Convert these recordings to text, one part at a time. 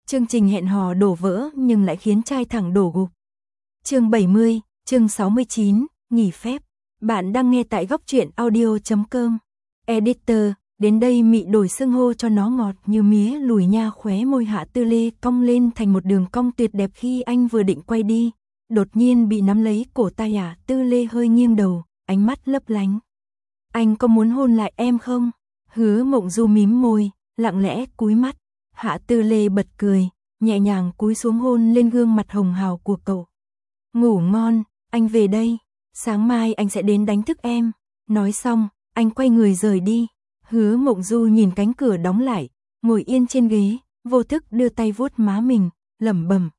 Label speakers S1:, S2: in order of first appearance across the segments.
S1: Chương trình hẹn hò đổ vỡ nhưng lại khiến trai thẳng đổ gục. Chương 70, chương 69, nghỉ phép. Bạn đang nghe tại góc truyện audio.com. Editor, đến đây Mị đổi xưng hô cho nó ngọt như mía lùi nha. Khóe môi Hạ Tư Lê cong lên thành một đường cong tuyệt đẹp khi anh vừa định quay đi. Đột nhiên bị nắm lấy cổ tay Hạ Tư Lê hơi nghiêng đầu, ánh mắt lấp lánh. Anh có muốn hôn lại em không? Hứa Mộng Du mím môi, lặng lẽ cúi mắt. Hạ Tư Lê bật cười, nhẹ nhàng cúi xuống hôn lên gương mặt hồng hào của cậu. Ngủ ngon, anh về đây, sáng mai anh sẽ đến đánh thức em. Nói xong, anh quay người rời đi. Hứa Mộng Du nhìn cánh cửa đóng lại, ngồi yên trên ghế, vô thức đưa tay vuốt má mình, lẩm bẩm.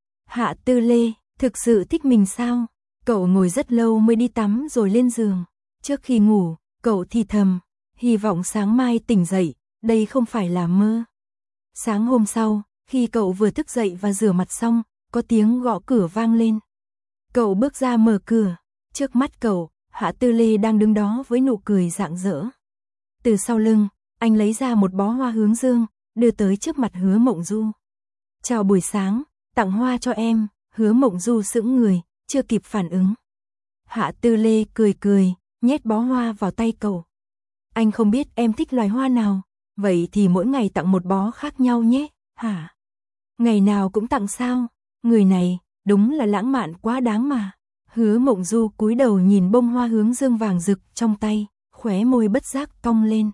S1: Hạ Tư Lê, thực sự thích mình sao? Cậu ngồi rất lâu mới đi tắm rồi lên giường. Trước khi ngủ, cậu thì thầm, hy vọng sáng mai tỉnh dậy, đây không phải là mơ. Sáng hôm sau, khi cậu vừa thức dậy và rửa mặt xong, có tiếng gõ cửa vang lên. Cậu bước ra mở cửa, trước mắt cậu, Hạ Tư Lê đang đứng đó với nụ cười rạng rỡ. Từ sau lưng, anh lấy ra một bó hoa hướng dương, đưa tới trước mặt Hứa Mộng Du. Chào buổi sáng, tặng hoa cho em. Hứa Mộng Du sững người, chưa kịp phản ứng. Hạ Tư Lê cười cười, nhét bó hoa vào tay cậu. Anh không biết em thích loài hoa nào, vậy thì mỗi ngày tặng một bó khác nhau nhé, hả? Ngày nào cũng tặng sao? Người này, đúng là lãng mạn quá đáng mà. Hứa Mộng Du cúi đầu nhìn bông hoa hướng dương vàng rực trong tay, khóe môi bất giác cong lên.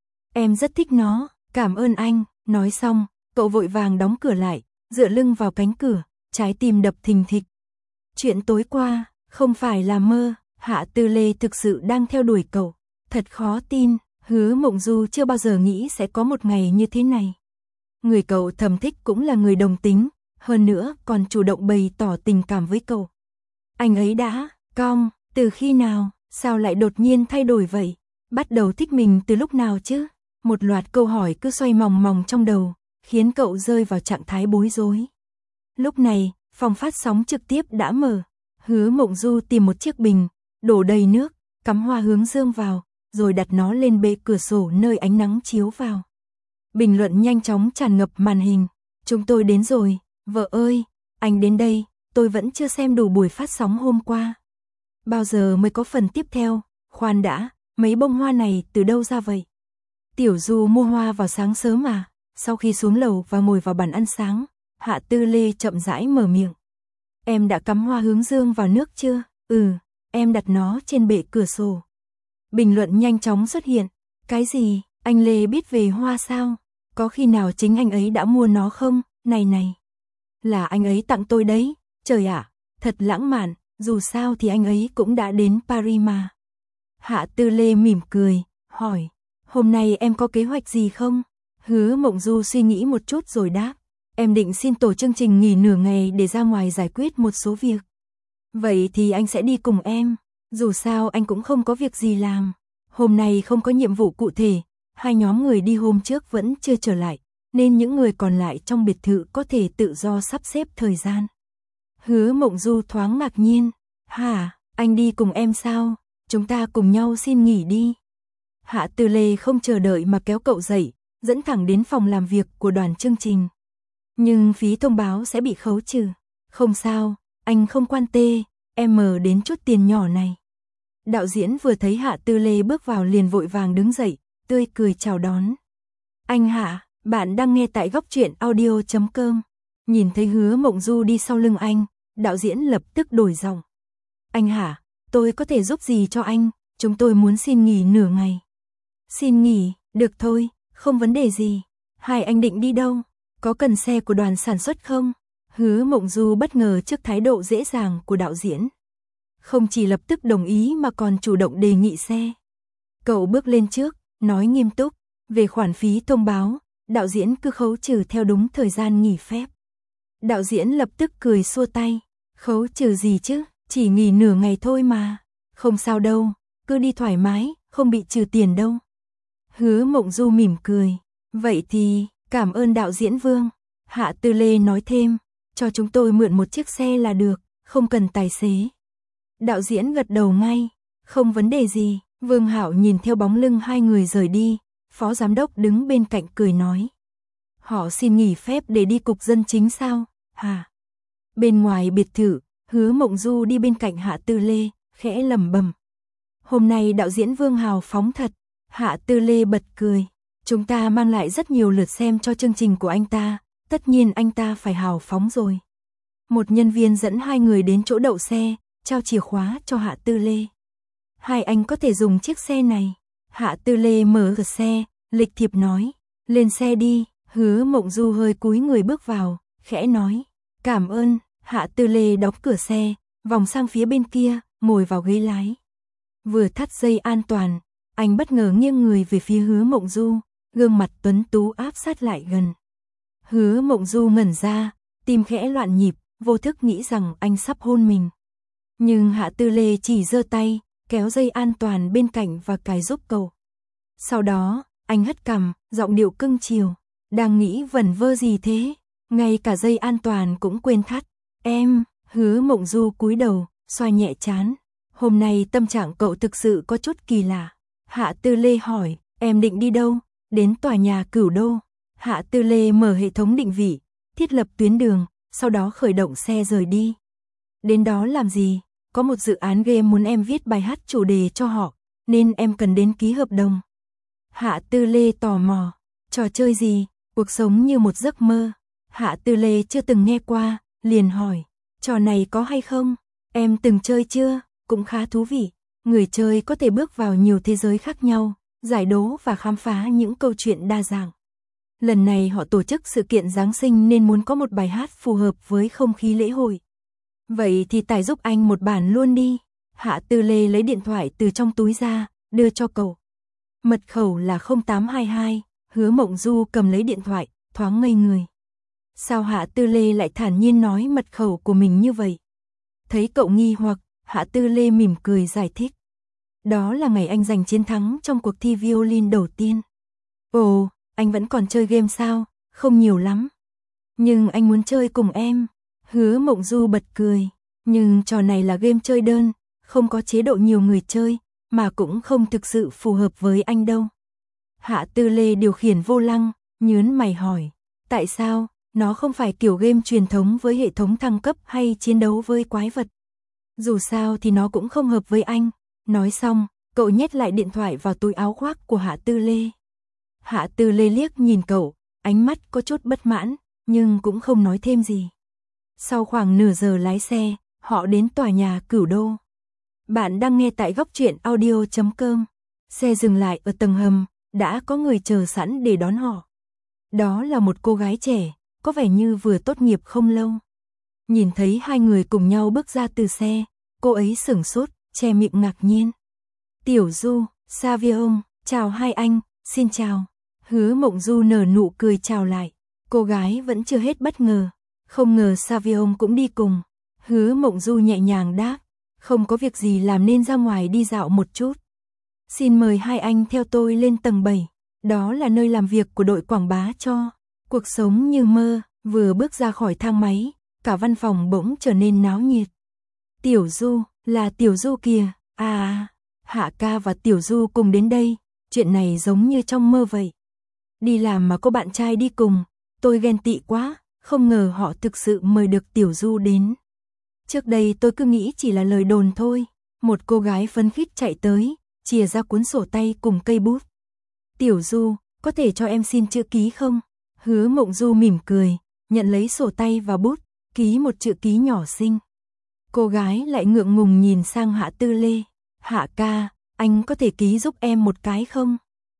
S1: Em rất thích nó, cảm ơn anh. Nói xong, cậu vội vàng đóng cửa lại, dựa lưng vào cánh cửa, trái tim đập thình thịch. Chuyện tối qua, không phải là mơ, Hạ Tư Lê thực sự đang theo đuổi cậu. Thật khó tin, Hứa Mộng Du chưa bao giờ nghĩ sẽ có một ngày như thế này. Người cậu thầm thích cũng là người đồng tính, hơn nữa còn chủ động bày tỏ tình cảm với cậu. Anh ấy đã, cong, từ khi nào, sao lại đột nhiên thay đổi vậy? Bắt đầu thích mình từ lúc nào chứ? Một loạt câu hỏi cứ xoay mòng mòng trong đầu, khiến cậu rơi vào trạng thái bối rối. Lúc này, phòng phát sóng trực tiếp đã mở. Hứa Mộng Du tìm một chiếc bình, đổ đầy nước, cắm hoa hướng dương vào, rồi đặt nó lên bệ cửa sổ nơi ánh nắng chiếu vào. Bình luận nhanh chóng tràn ngập màn hình. Chúng tôi đến rồi, vợ ơi, anh đến đây, tôi vẫn chưa xem đủ buổi phát sóng hôm qua. Bao giờ mới có phần tiếp theo? Khoan đã, mấy bông hoa này từ đâu ra vậy? Tiểu Du mua hoa vào sáng sớm à? Sau khi xuống lầu và ngồi vào bàn ăn sáng, Hạ Tư Lê chậm rãi mở miệng. Em đã cắm hoa hướng dương vào nước chưa? Em đặt nó trên bệ cửa sổ. Bình luận nhanh chóng xuất hiện. Cái gì? Anh Lê biết về hoa sao? Có khi nào chính anh ấy đã mua nó không? Này. Là anh ấy tặng tôi đấy. Trời ạ, thật lãng mạn, dù sao thì anh ấy cũng đã đến Paris mà. Hạ Tư Lê mỉm cười, hỏi. Hôm nay em có kế hoạch gì không? Hứa Mộng Du suy nghĩ một chút rồi đáp. Em định xin tổ chương trình nghỉ nửa ngày để ra ngoài giải quyết một số việc. Vậy thì anh sẽ đi cùng em. Dù sao anh cũng không có việc gì làm. Hôm nay không có nhiệm vụ cụ thể. Hai nhóm người đi hôm trước vẫn chưa trở lại, nên những người còn lại trong biệt thự có thể tự do sắp xếp thời gian. Hứa Mộng Du thoáng ngạc nhiên. Hả, anh đi cùng em sao? Chúng ta cùng nhau xin nghỉ đi. Hạ Tư Lê không chờ đợi mà kéo cậu dậy, dẫn thẳng đến phòng làm việc của đoàn chương trình. Nhưng phí thông báo sẽ bị khấu trừ. Không sao, anh không quan tê, em mờ đến chút tiền nhỏ này. Đạo diễn vừa thấy Hạ Tư Lê bước vào liền vội vàng đứng dậy, tươi cười chào đón. Anh Hạ, bạn đang nghe tại góc truyện audio.com. Nhìn thấy Hứa Mộng Du đi sau lưng anh, đạo diễn lập tức đổi giọng. Anh Hạ, tôi có thể giúp gì cho anh? Chúng tôi muốn xin nghỉ nửa ngày. Xin nghỉ, được thôi, không vấn đề gì. Hai anh định đi đâu? Có cần xe của đoàn sản xuất không? Hứa Mộng Du bất ngờ trước thái độ dễ dàng của đạo diễn. Không chỉ lập tức đồng ý mà còn chủ động đề nghị xe. Cậu bước lên trước, nói nghiêm túc. Về khoản phí thông báo, đạo diễn cứ khấu trừ theo đúng thời gian nghỉ phép. Đạo diễn lập tức cười xua tay. Khấu trừ gì chứ, chỉ nghỉ nửa ngày thôi mà. Không sao đâu, cứ đi thoải mái, không bị trừ tiền đâu. Hứa Mộng Du mỉm cười. Vậy thì, cảm ơn đạo diễn Vương. Hạ Tư Lê nói thêm, cho chúng tôi mượn một chiếc xe là được, không cần tài xế. Đạo diễn gật đầu ngay, không vấn đề gì. Vương Hạo nhìn theo bóng lưng hai người rời đi, phó giám đốc đứng bên cạnh cười nói. Họ xin nghỉ phép để đi cục dân chính sao? Hả? Bên ngoài biệt thự, Hứa Mộng Du đi bên cạnh Hạ Tư Lê, khẽ lẩm bẩm. Hôm nay đạo diễn Vương hào phóng thật. Hạ Tư Lê bật cười. Chúng ta mang lại rất nhiều lượt xem cho chương trình của anh ta, tất nhiên anh ta phải hào phóng rồi. Một nhân viên dẫn hai người đến chỗ đậu xe, trao chìa khóa cho Hạ Tư Lê. Hai anh có thể dùng chiếc xe này. Hạ Tư Lê mở cửa xe, lịch thiệp nói. Lên xe đi. Hứa Mộng Du hơi cúi người bước vào, khẽ nói. Cảm ơn. Hạ Tư Lê đóng cửa xe, vòng sang phía bên kia, ngồi vào ghế lái. Vừa thắt dây an toàn, anh bất ngờ nghiêng người về phía Hứa Mộng Du, gương mặt tuấn tú áp sát lại gần. Hứa Mộng Du ngẩn ra, tim khẽ loạn nhịp, vô thức nghĩ rằng anh sắp hôn mình. Nhưng Hạ Tư Lê chỉ giơ tay, kéo dây an toàn bên cạnh và cài giúp cậu. Sau đó, anh hất cằm, giọng điệu cưng chiều. Đang nghĩ vẩn vơ gì thế? Ngay cả dây an toàn cũng quên thắt. Em, Hứa Mộng Du cúi đầu, xoa nhẹ trán. Hôm nay tâm trạng cậu thực sự có chút kỳ lạ. Hạ Tư Lê hỏi, em định đi đâu? Đến tòa nhà Cửu Đô. Hạ Tư Lê mở hệ thống định vị, thiết lập tuyến đường, sau đó khởi động xe rời đi. Đến đó làm gì? Có một dự án game muốn em viết bài hát chủ đề cho họ, nên em cần đến ký hợp đồng. Hạ Tư Lê tò mò, trò chơi gì? Cuộc sống như một giấc mơ. Hạ Tư Lê chưa từng nghe qua, liền hỏi, trò này có hay không? Em từng chơi chưa? Cũng khá thú vị. Người chơi có thể bước vào nhiều thế giới khác nhau, giải đố và khám phá những câu chuyện đa dạng. Lần này họ tổ chức sự kiện Giáng sinh nên muốn có một bài hát phù hợp với không khí lễ hội. Vậy thì tải giúp anh một bản luôn đi. Hạ Tư Lê lấy điện thoại từ trong túi ra, đưa cho cậu. Mật khẩu là 0822, Hứa Mộng Du cầm lấy điện thoại, thoáng ngây người. Sao Hạ Tư Lê lại thản nhiên nói mật khẩu của mình như vậy? Thấy cậu nghi hoặc, Hạ Tư Lê mỉm cười giải thích. Đó là ngày anh giành chiến thắng trong cuộc thi violin đầu tiên. Ồ, anh vẫn còn chơi game sao? Không nhiều lắm. Nhưng anh muốn chơi cùng em. Hứa Mộng Du bật cười. Nhưng trò này là game chơi đơn, không có chế độ nhiều người chơi, mà cũng không thực sự phù hợp với anh đâu. Hạ Tư Lê điều khiển vô lăng, nhớn mày hỏi. Tại sao? Nó không phải kiểu game truyền thống với hệ thống thăng cấp hay chiến đấu với quái vật. Dù sao thì nó cũng không hợp với anh. Nói xong, cậu nhét lại điện thoại vào túi áo khoác của Hạ Tư Lê. Hạ Tư Lê liếc nhìn cậu, ánh mắt có chút bất mãn, nhưng cũng không nói thêm gì. Sau khoảng nửa giờ lái xe, họ đến tòa nhà Cửu Đô. Bạn đang nghe tại góc truyện audio.com. Xe dừng lại ở tầng hầm, đã có người chờ sẵn để đón họ. Đó là một cô gái trẻ, có vẻ như vừa tốt nghiệp không lâu. Nhìn thấy hai người cùng nhau bước ra từ xe, cô ấy sửng sốt, che miệng ngạc nhiên. Tiểu Du, Savion, chào hai anh, xin chào. Hứa Mộng Du nở nụ cười chào lại. Cô gái vẫn chưa hết bất ngờ. Không ngờ Savion cũng đi cùng. Hứa Mộng Du nhẹ nhàng đáp. Không có việc gì làm nên ra ngoài đi dạo một chút. Xin mời hai anh theo tôi lên tầng 7. Đó là nơi làm việc của đội quảng bá cho Cuộc Sống Như Mơ. Vừa bước ra khỏi thang máy, cả văn phòng bỗng trở nên náo nhiệt. Tiểu Du, là Tiểu Du kìa. À, Hạ ca và Tiểu Du cùng đến đây. Chuyện này giống như trong mơ vậy. Đi làm mà có bạn trai đi cùng, tôi ghen tị quá, không ngờ họ thực sự mời được Tiểu Du đến. Trước đây tôi cứ nghĩ chỉ là lời đồn thôi. Một cô gái phấn khích chạy tới, chìa ra cuốn sổ tay cùng cây bút. Tiểu Du, có thể cho em xin chữ ký không? Hứa Mộng Du mỉm cười, nhận lấy sổ tay và bút, ký một chữ ký nhỏ xinh. Cô gái lại ngượng ngùng nhìn sang Hạ Tư Lê. Hạ ca, anh có thể ký giúp em một cái không?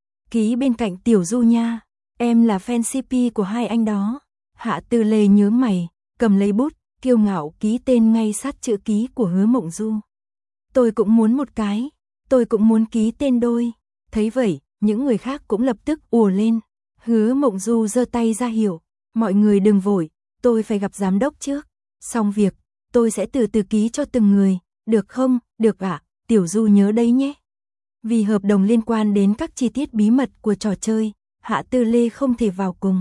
S1: Ký bên cạnh Tiểu Du nha, em là fan CP của hai anh đó. Hạ Tư Lê nhướng mày, cầm lấy bút, kiêu ngạo ký tên ngay sát chữ ký của Hứa Mộng Du. Tôi cũng muốn một cái, tôi cũng muốn ký tên đôi. Thấy vậy, những người khác cũng lập tức ùa lên. Hứa Mộng Du giơ tay ra hiệu, mọi người đừng vội, tôi phải gặp giám đốc trước. Xong việc, tôi sẽ từ từ ký cho từng người, được không? Được ạ, Tiểu Du nhớ đấy nhé. Vì hợp đồng liên quan đến các chi tiết bí mật của trò chơi, Hạ Tư Lê không thể vào cùng.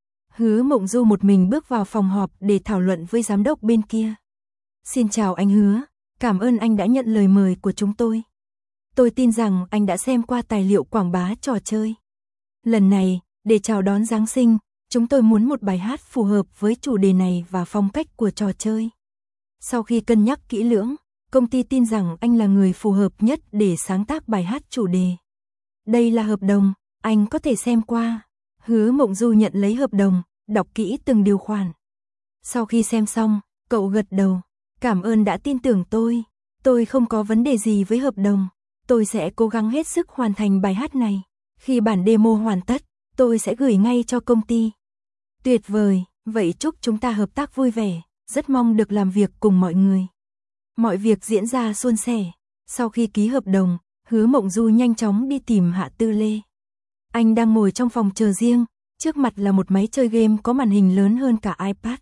S1: Hứa Mộng Du một mình bước vào phòng họp để thảo luận với giám đốc bên kia. Xin chào anh Hứa, cảm ơn anh đã nhận lời mời của chúng tôi. Tôi tin rằng anh đã xem qua tài liệu quảng bá trò chơi. Lần này, để chào đón Giáng sinh, Chúng tôi muốn một bài hát phù hợp với chủ đề này và phong cách của trò chơi. Sau khi cân nhắc kỹ lưỡng, công ty tin rằng anh là người phù hợp nhất để sáng tác bài hát chủ đề. Đây là hợp đồng, anh có thể xem qua. Hứa Mộng Du nhận lấy hợp đồng, đọc kỹ từng điều khoản. Sau khi xem xong, cậu gật đầu. Cảm ơn đã tin tưởng tôi. Tôi không có vấn đề gì với hợp đồng. Tôi sẽ cố gắng hết sức hoàn thành bài hát này. Khi bản demo hoàn tất, tôi sẽ gửi ngay cho công ty. Tuyệt vời, vậy chúc chúng ta hợp tác vui vẻ. Rất mong được làm việc cùng mọi người. Mọi việc diễn ra suôn sẻ. Sau khi ký hợp đồng, Hứa Mộng Du nhanh chóng đi tìm Hạ Tư Lê. Anh đang ngồi trong phòng chờ riêng, trước mặt là một máy chơi game có màn hình lớn hơn cả iPad.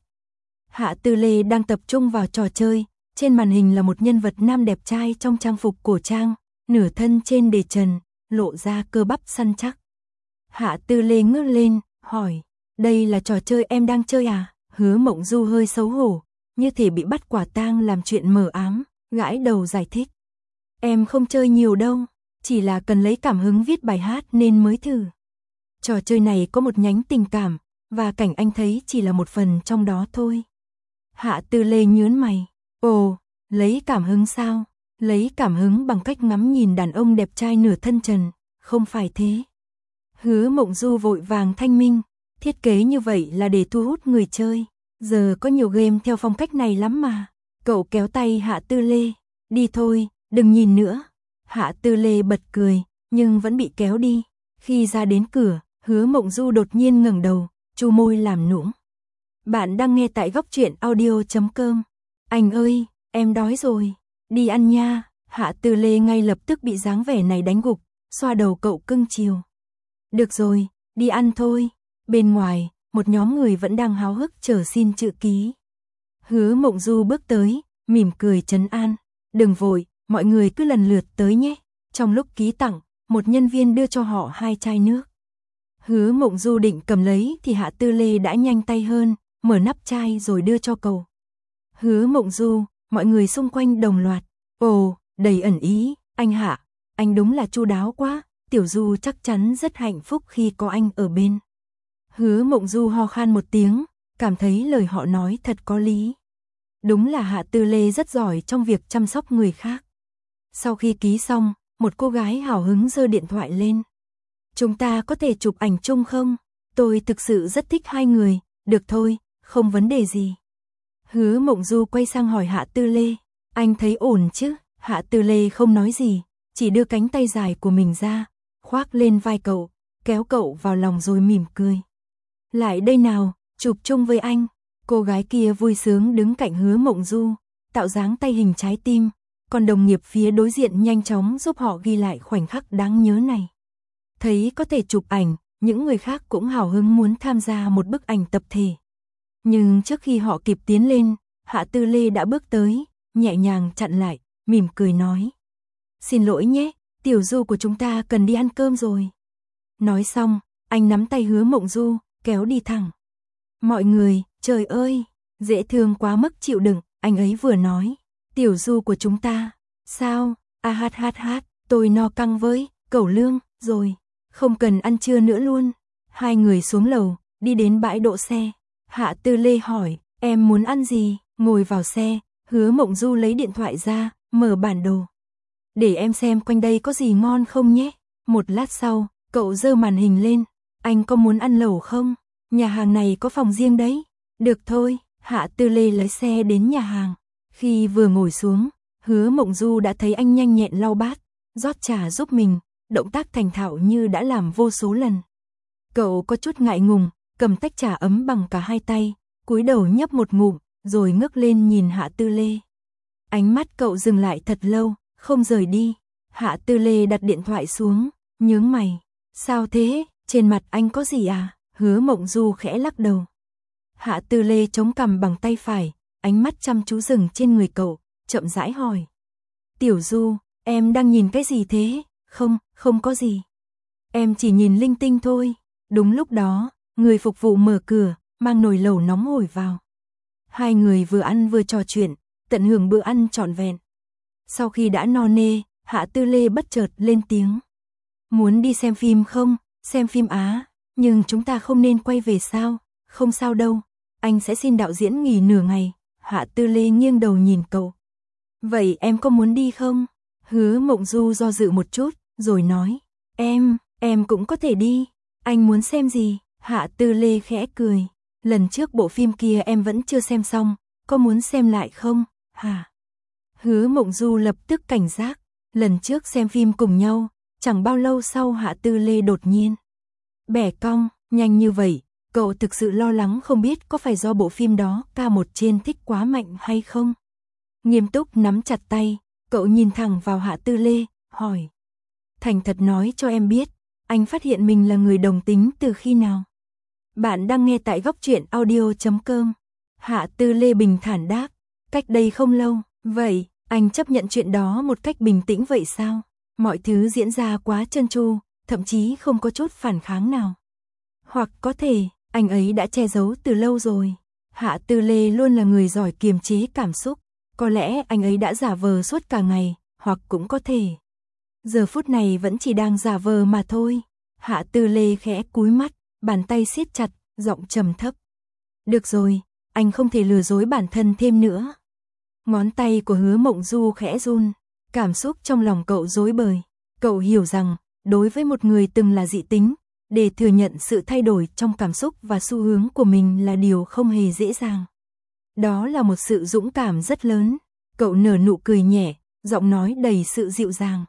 S1: Hạ Tư Lê đang tập trung vào trò chơi, trên màn hình là một nhân vật nam đẹp trai trong trang phục cổ trang, nửa thân trên để trần, lộ ra cơ bắp săn chắc. Hạ Tư Lê ngước lên, hỏi, đây là trò chơi em đang chơi à? Hứa Mộng Du hơi xấu hổ, như thể bị bắt quả tang làm chuyện mờ ám, gãi đầu giải thích. Em không chơi nhiều đâu, chỉ là cần lấy cảm hứng viết bài hát nên mới thử. Trò chơi này có một nhánh tình cảm, và cảnh anh thấy chỉ là một phần trong đó thôi. Hạ Tư Lê nhướng mày, ồ, lấy cảm hứng sao? Lấy cảm hứng bằng cách ngắm nhìn đàn ông đẹp trai nửa thân trần, không phải thế. Hứa Mộng Du vội vàng thanh minh, thiết kế như vậy là để thu hút người chơi. Giờ có nhiều game theo phong cách này lắm mà. Cậu kéo tay Hạ Tư Lê, đi thôi, đừng nhìn nữa. Hạ Tư Lê bật cười, nhưng vẫn bị kéo đi. Khi ra đến cửa, Hứa Mộng Du đột nhiên ngẩng đầu, chu môi làm nũng. Bạn đang nghe tại Góc Truyện Audio.com. Anh ơi, em đói rồi, đi ăn nha. Hạ Tư Lê ngay lập tức bị dáng vẻ này đánh gục, xoa đầu cậu cưng chiều. Được rồi, đi ăn thôi. Bên ngoài, một nhóm người vẫn đang háo hức chờ xin chữ ký. Hứa Mộng Du bước tới, mỉm cười trấn an. Đừng vội, mọi người cứ lần lượt tới nhé. Trong lúc ký tặng, một nhân viên đưa cho họ 2 chai nước. Hứa Mộng Du định cầm lấy thì Hạ Tư Lê đã nhanh tay hơn, mở nắp chai rồi đưa cho cậu. Hứa Mộng Du, mọi người xung quanh đồng loạt. Ồ, đầy ẩn ý, anh Hạ, anh đúng là chu đáo quá. Tiểu Du chắc chắn rất hạnh phúc khi có anh ở bên. Hứa Mộng Du ho khan một tiếng, cảm thấy lời họ nói thật có lý. Đúng là Hạ Tư Lê rất giỏi trong việc chăm sóc người khác. Sau khi ký xong, một cô gái hào hứng giơ điện thoại lên. Chúng ta có thể chụp ảnh chung không? Tôi thực sự rất thích hai người, được thôi, không vấn đề gì. Hứa Mộng Du quay sang hỏi Hạ Tư Lê, anh thấy ổn chứ? Hạ Tư Lê không nói gì, chỉ đưa cánh tay dài của mình ra, khoác lên vai cậu, kéo cậu vào lòng rồi mỉm cười. Lại đây nào, chụp chung với anh. Cô gái kia vui sướng đứng cạnh Hứa Mộng Du, tạo dáng tay hình trái tim, còn đồng nghiệp phía đối diện nhanh chóng giúp họ ghi lại khoảnh khắc đáng nhớ này. Thấy có thể chụp ảnh, những người khác cũng hào hứng muốn tham gia một bức ảnh tập thể. Nhưng trước khi họ kịp tiến lên, Hạ Tư Lê đã bước tới, nhẹ nhàng chặn lại, mỉm cười nói. Xin lỗi nhé, Tiểu Du của chúng ta cần đi ăn cơm rồi. Nói xong, anh nắm tay Hứa Mộng Du, kéo đi thẳng. Mọi người, trời ơi, dễ thương quá mức chịu đựng, anh ấy vừa nói. Tiểu Du của chúng ta, sao, tôi no căng với, cẩu lương, rồi, không cần ăn trưa nữa luôn. Hai người xuống lầu, đi đến bãi đỗ xe. Hạ Tư Lê hỏi, em muốn ăn gì? Ngồi vào xe, Hứa Mộng Du lấy điện thoại ra, mở bản đồ. Để em xem quanh đây có gì ngon không nhé. Một lát sau, cậu giơ màn hình lên. Anh có muốn ăn lẩu không? Nhà hàng này có phòng riêng đấy. Được thôi, Hạ Tư Lê lái xe đến nhà hàng. Khi vừa ngồi xuống, Hứa Mộng Du đã thấy anh nhanh nhẹn lau bát, rót trà giúp mình, động tác thành thạo như đã làm vô số lần. Cậu có chút ngại ngùng, cầm tách trà ấm bằng cả hai tay, cúi đầu nhấp một ngụm, rồi ngước lên nhìn Hạ Tư Lê. Ánh mắt cậu dừng lại thật lâu, không rời đi. Hạ Tư Lê đặt điện thoại xuống, nhướng mày. Sao thế, trên mặt anh có gì à? Hứa Mộng Du khẽ lắc đầu. Hạ Tư Lê chống cằm bằng tay phải, ánh mắt chăm chú dừng trên người cậu, chậm rãi hỏi. Tiểu Du, em đang nhìn cái gì thế? Không có gì. Em chỉ nhìn linh tinh thôi. Đúng lúc đó, người phục vụ mở cửa, mang nồi lẩu nóng hổi vào. Hai người vừa ăn vừa trò chuyện, tận hưởng bữa ăn trọn vẹn. Sau khi đã no nê, Hạ Tư Lê bất chợt lên tiếng. Muốn đi xem phim không? Xem phim Á. Nhưng chúng ta không nên quay về sao? Không sao đâu, anh sẽ xin đạo diễn nghỉ nửa ngày. Hạ Tư Lê nghiêng đầu nhìn cậu. Vậy em có muốn đi không? Hứa Mộng Du do dự một chút, rồi nói. Em cũng có thể đi. Anh muốn xem gì? Hạ Tư Lê khẽ cười. Lần trước bộ phim kia em vẫn chưa xem xong, có muốn xem lại không? Hả? Hứa Mộng Du lập tức cảnh giác. Lần trước xem phim cùng nhau, chẳng bao lâu sau Hạ Tư Lê đột nhiên bẻ cong, nhanh như vậy, cậu thực sự lo lắng không biết có phải do bộ phim đó K1 trên thích quá mạnh hay không? Nghiêm túc nắm chặt tay, cậu nhìn thẳng vào Hạ Tư Lê, hỏi. Thành thật nói cho em biết, anh phát hiện mình là người đồng tính từ khi nào? Bạn đang nghe tại góc truyện audio.com. Hạ Tư Lê bình thản đáp, cách đây không lâu. Vậy, anh chấp nhận chuyện đó một cách bình tĩnh vậy sao? Mọi thứ diễn ra quá trơn tru, thậm chí không có chút phản kháng nào. Hoặc có thể, anh ấy đã che giấu từ lâu rồi. Hạ Tư Lê luôn là người giỏi kiềm chế cảm xúc. Có lẽ anh ấy đã giả vờ suốt cả ngày, hoặc cũng có thể giờ phút này vẫn chỉ đang giả vờ mà thôi. Hạ Tư Lê khẽ cúi mắt, bàn tay siết chặt, giọng trầm thấp. Được rồi, anh không thể lừa dối bản thân thêm nữa. Ngón tay của Hứa Mộng Du khẽ run, cảm xúc trong lòng cậu rối bời. Cậu hiểu rằng, đối với một người từng là dị tính, để thừa nhận sự thay đổi trong cảm xúc và xu hướng của mình là điều không hề dễ dàng. Đó là một sự dũng cảm rất lớn. Cậu nở nụ cười nhẹ, giọng nói đầy sự dịu dàng.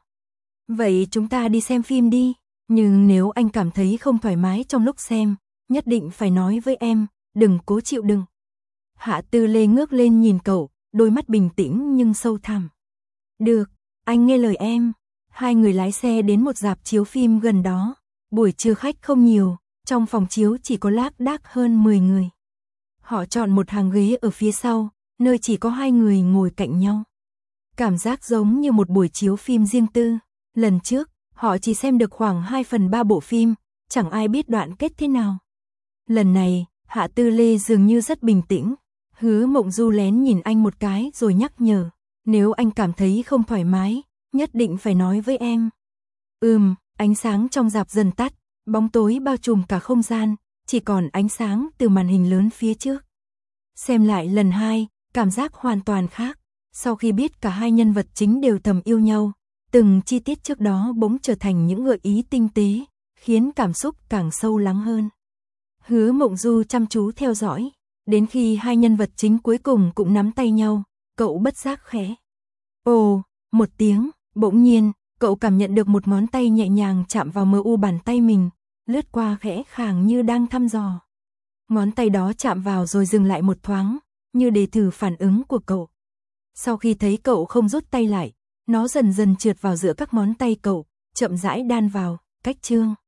S1: Vậy chúng ta đi xem phim đi, nhưng nếu anh cảm thấy không thoải mái trong lúc xem, nhất định phải nói với em, đừng cố chịu đựng. Hạ Tư Lê ngước lên nhìn cậu, đôi mắt bình tĩnh nhưng sâu thẳm. Được, anh nghe lời em. Hai người lái xe đến một rạp chiếu phim gần đó. Buổi trưa khách không nhiều, trong phòng chiếu chỉ có lác đác hơn 10 người. Họ chọn một hàng ghế ở phía sau, nơi chỉ có hai người ngồi cạnh nhau. Cảm giác giống như một buổi chiếu phim riêng tư. Lần trước, họ chỉ xem được khoảng 2/3 bộ phim, chẳng ai biết đoạn kết thế nào. Lần này, Hạ Tư Lê dường như rất bình tĩnh. Hứa Mộng Du lén nhìn anh một cái rồi nhắc nhở. Nếu anh cảm thấy không thoải mái, nhất định phải nói với em. Ánh sáng trong rạp dần tắt, bóng tối bao trùm cả không gian, chỉ còn ánh sáng từ màn hình lớn phía trước. Xem lại lần 2, cảm giác hoàn toàn khác. Sau khi biết cả hai nhân vật chính đều thầm yêu nhau, từng chi tiết trước đó bỗng trở thành những gợi ý tinh tế, khiến cảm xúc càng sâu lắng hơn. Hứa Mộng Du chăm chú theo dõi, đến khi hai nhân vật chính cuối cùng cũng nắm tay nhau, cậu bất giác khẽ. Ồ, một tiếng, bỗng nhiên, cậu cảm nhận được một ngón tay nhẹ nhàng chạm vào mờ u bàn tay mình, lướt qua khẽ khàng như đang thăm dò. Ngón tay đó chạm vào rồi dừng lại một thoáng, như để thử phản ứng của cậu. Sau khi thấy cậu không rút tay lại, nó dần dần trượt vào giữa các ngón tay cậu, chậm rãi đan vào, cách chương.